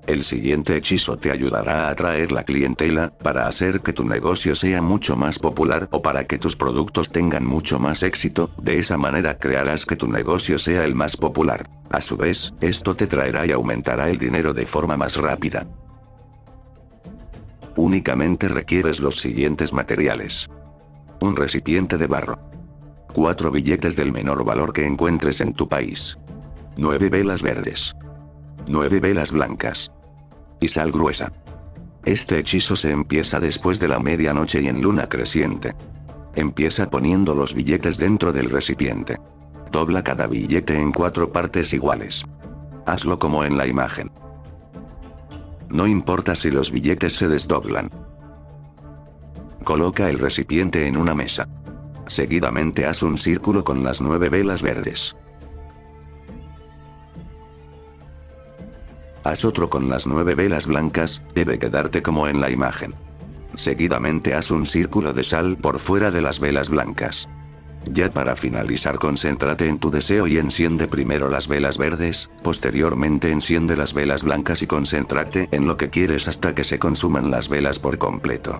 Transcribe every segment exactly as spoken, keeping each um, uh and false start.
El siguiente hechizo te ayudará a atraer la clientela, para hacer que tu negocio sea mucho más popular o para que tus productos tengan mucho más éxito. De esa manera crearás que tu negocio sea el más popular. A su vez, esto te traerá y aumentará el dinero de forma más rápida. Únicamente requieres los siguientes materiales. Un recipiente de barro. Cuatro billetes del menor valor que encuentres en tu país. Nueve velas verdes. Nueve velas blancas. Y sal gruesa. Este hechizo se empieza después de la medianoche y en luna creciente. Empieza poniendo los billetes dentro del recipiente. Dobla cada billete en cuatro partes iguales. Hazlo como en la imagen. No importa si los billetes se desdoblan. Coloca el recipiente en una mesa. Seguidamente haz un círculo con las nueve velas verdes. Haz otro con las nueve velas blancas, debe quedarte como en la imagen. Seguidamente haz un círculo de sal por fuera de las velas blancas. Ya para finalizar, concéntrate en tu deseo y enciende primero las velas verdes, posteriormente enciende las velas blancas y concéntrate en lo que quieres hasta que se consuman las velas por completo.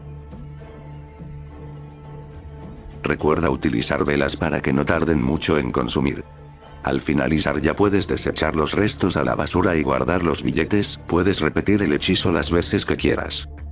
Recuerda utilizar velas para que no tarden mucho en consumir. Al finalizar ya puedes desechar los restos a la basura y guardar los billetes. Puedes repetir el hechizo las veces que quieras.